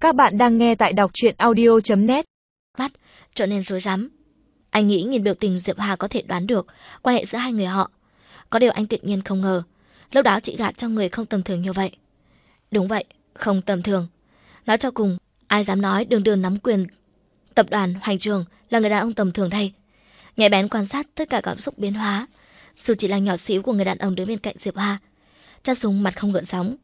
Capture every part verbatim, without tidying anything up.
Các bạn đang nghe tại đọc truyện audio chấm net. Mắt trở nên rối rắm. Anh nghĩ nhìn biểu tình Diệp Hà có thể đoán được quan hệ giữa hai người họ. Có điều anh tự nhiên không ngờ lúc đó chị gạt cho người không tầm thường như vậy. Đúng vậy, không tầm thường. Nói cho cùng, ai dám nói đường đường nắm quyền tập đoàn Hoành Trường là người đàn ông tầm thường đây. Nhạy bén quan sát tất cả cảm xúc biến hóa, dù chỉ là nhỏ xíu của người đàn ông đứng bên cạnh Diệp Hà. Cha Sùng mặt không gợn sóng,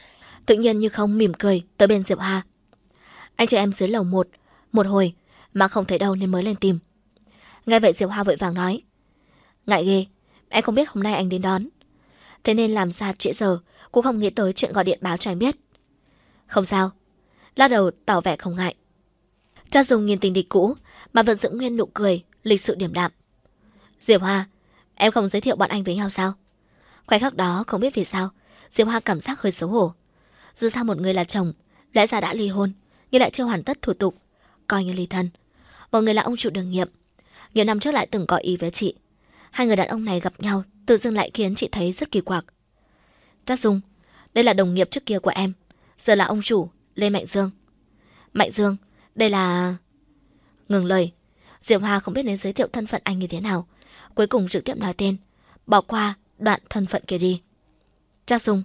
tự nhiên như không mỉm cười tới bên Diệp Hà. Anh chờ em dưới lầu một, một hồi mà không thấy đâu nên mới lên tìm. Nghe vậy Diệp Hà vội vàng nói: Ngại ghê, em không biết hôm nay anh đến đón, thế nên làm ra trễ giờ, cũng không nghĩ tới chuyện gọi điện báo cho anh biết. Không sao, lắc đầu tỏ vẻ không ngại. Cha Sùng nhìn tình địch cũ mà vẫn giữ nguyên nụ cười, lịch sự điềm đạm. Diệp Hà, em không giới thiệu bọn anh với nhau sao? Khoảnh khắc đó không biết vì sao Diệp Hà cảm giác hơi xấu hổ. Dù sao một người là chồng, lẽ ra đã ly hôn nhưng lại chưa hoàn tất thủ tục, coi như ly thân. Một người là ông chủ đường nhiệm, nhiều năm trước lại từng có ý với chị. Hai người đàn ông này gặp nhau tự dưng lại khiến chị thấy rất kỳ quặc. Trác Dung, đây là đồng nghiệp trước kia của em, giờ là ông chủ Lê Mạnh Dương. Mạnh Dương, đây là... Ngừng lời, Diệp Hà không biết nên giới thiệu thân phận anh như thế nào, cuối cùng trực tiếp nói tên, bỏ qua đoạn thân phận kia đi. Trác Dung.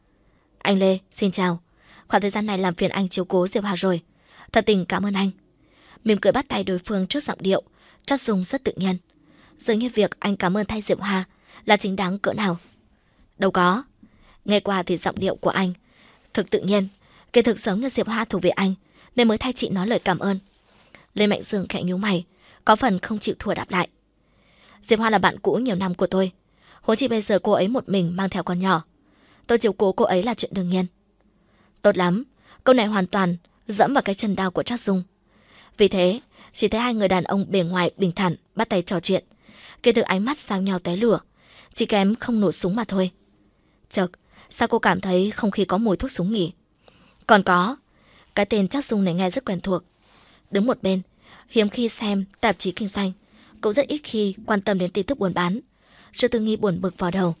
Anh Lê, xin chào. Khoảng thời gian này làm phiền anh chiếu cố Diệp Hà rồi, thật tình cảm ơn anh. Mỉm cười bắt tay đối phương trước giọng điệu Trác Dung rất tự nhiên, dường như việc anh cảm ơn thay Diệp Hà là chính đáng cỡ nào. Đâu có, nghe qua thì giọng điệu của anh thực tự nhiên, kỳ thực sống như Diệp Hà thuộc về anh nên mới thay chị nói lời cảm ơn. Lê Mạnh Dương khẽ nhíu mày, có phần không chịu thua đáp lại. Diệp Hà là bạn cũ nhiều năm của tôi, huống chi bây giờ cô ấy một mình mang theo con nhỏ, tôi chiếu cố cô ấy là chuyện đương nhiên. Tốt lắm, câu này hoàn toàn dẫm vào cái chân đau của Trác Dung. Vì thế, chỉ thấy hai người đàn ông bề ngoài bình thản bắt tay trò chuyện, kể từ ánh mắt giao nhau té lửa, chỉ kém không nổ súng mà thôi. Chợt, sao cô cảm thấy không khí có mùi thuốc súng nhỉ? Còn có, cái tên Trác Dung này nghe rất quen thuộc. Đứng một bên, hiếm khi xem tạp chí kinh doanh, cũng rất ít khi quan tâm đến tin tức buôn bán. Sự tư nghi buồn bực vào đầu.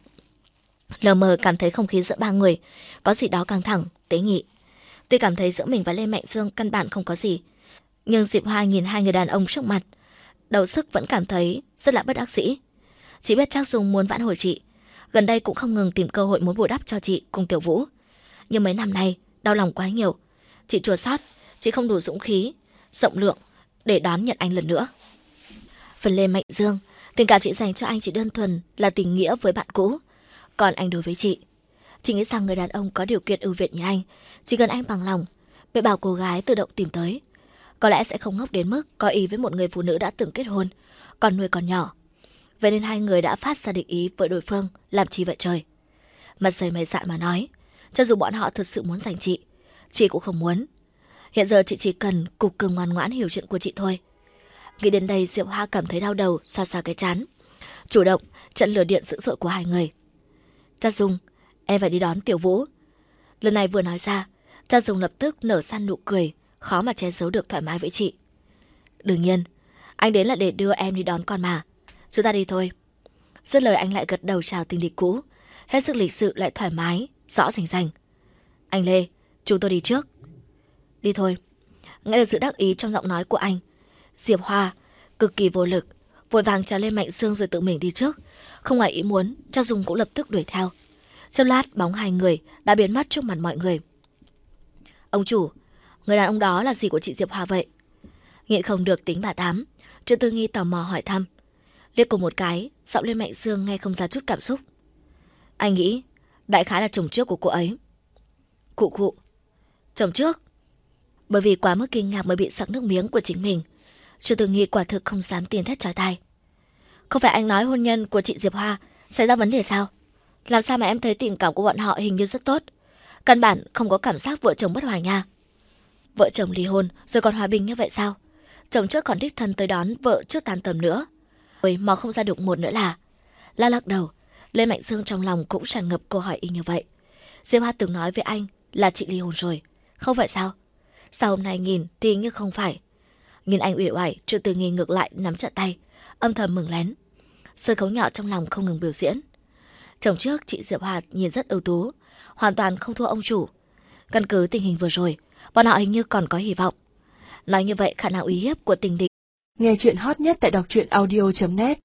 Lờ mờ cảm thấy không khí giữa ba người có gì đó căng thẳng, tế nhị. Tuy cảm thấy giữa mình và Lê Mạnh Dương căn bản không có gì, nhưng Diệp Hà nhìn hai người đàn ông trước mặt, đầu sức vẫn cảm thấy rất là bất đắc dĩ. Chị biết Trác Dung muốn vãn hồi chị, gần đây cũng không ngừng tìm cơ hội muốn bù đắp cho chị cùng Tiểu Vũ. Nhưng mấy năm nay đau lòng quá nhiều, chị chua xót, chị không đủ dũng khí, rộng lượng để đón nhận anh lần nữa. Phần Lê Mạnh Dương, tình cảm chị dành cho anh chỉ đơn thuần là tình nghĩa với bạn cũ. Còn anh đối với chị, chị nghĩ rằng người đàn ông có điều kiện ưu việt như anh, chỉ cần anh bằng lòng, bị bảo cô gái tự động tìm tới, có lẽ sẽ không ngốc đến mức có ý với một người phụ nữ đã từng kết hôn, còn nuôi con nhỏ. Vậy nên hai người đã phát ra định ý với đối phương, làm chi vậy trời. Mặt dày mày dạn mà nói, cho dù bọn họ thực sự muốn giành chị, chị cũng không muốn. Hiện giờ chị chỉ cần cục cưng ngoan ngoãn hiểu chuyện của chị thôi. Nghĩ đến đây, Diệp Hoa cảm thấy đau đầu, xoa xoa cái trán, chủ động trận lửa điện dữ dội của hai người. Trác Dung, em phải đi đón Tiểu Vũ. Lần này vừa nói ra, Trác Dung lập tức nở san nụ cười, khó mà che giấu được thoải mái với chị. Đương nhiên, anh đến là để đưa em đi đón con mà. Chúng ta đi thôi. Dứt lời anh lại gật đầu chào tình địch cũ, hết sức lịch sự lại thoải mái, rõ rành rành. Anh Lê, chúng tôi đi trước. Đi thôi. Nghe được sự đắc ý trong giọng nói của anh, Diệp Hoa cực kỳ vô lực, vội vàng chào Lê Mạnh Dương rồi tự mình đi trước. Không ngoài ý muốn, Trác Dung cũng lập tức đuổi theo. Trong lát, bóng hai người đã biến mất trước mặt mọi người. Ông chủ, người đàn ông đó là gì của chị Diệp Hoa vậy? Nhịn không được tính bà Tám, Trương Tư Nghi tò mò hỏi thăm. Liếc cùng một cái, giọng Lê Mạnh Dương nghe không ra chút cảm xúc. Anh nghĩ đại khái là chồng trước của cô ấy. Cụ cụ, chồng trước? Bởi vì quá mức kinh ngạc mới bị sặc nước miếng của chính mình, Trương Tư Nghi quả thực không dám tin thét chói tai. Không phải anh nói hôn nhân của chị Diệp Hoa xảy ra vấn đề sao? Làm sao mà em thấy tình cảm của bọn họ hình như rất tốt, căn bản không có cảm giác vợ chồng bất hòa nha. Vợ chồng ly hôn rồi còn hòa bình như vậy sao? Chồng trước còn đích thân tới đón vợ trước tan tầm nữa. Ôi, mà không ra được một nữa là... La lắc đầu, Lê Mạnh Dương trong lòng cũng tràn ngập câu hỏi y như vậy. Diệp Hoa từng nói với anh là chị ly hôn rồi, không phải sao? Sao hôm nay nhìn thì như không phải? Nhìn anh uể oải, Trương Tư Nghi ngược lại nắm chặt tay, âm thầm mừng lén. Sơ khấu nhỏ trong lòng không ngừng biểu diễn. Chồng trước chị Diệp Hoa nhìn rất ưu tú, hoàn toàn không thua ông chủ. Căn cứ tình hình vừa rồi, Bọn họ hình như còn có hy vọng. Nói như vậy khả năng uy hiếp của tình địch. Nghe chuyện hot nhất tại đọc truyện audio chấm net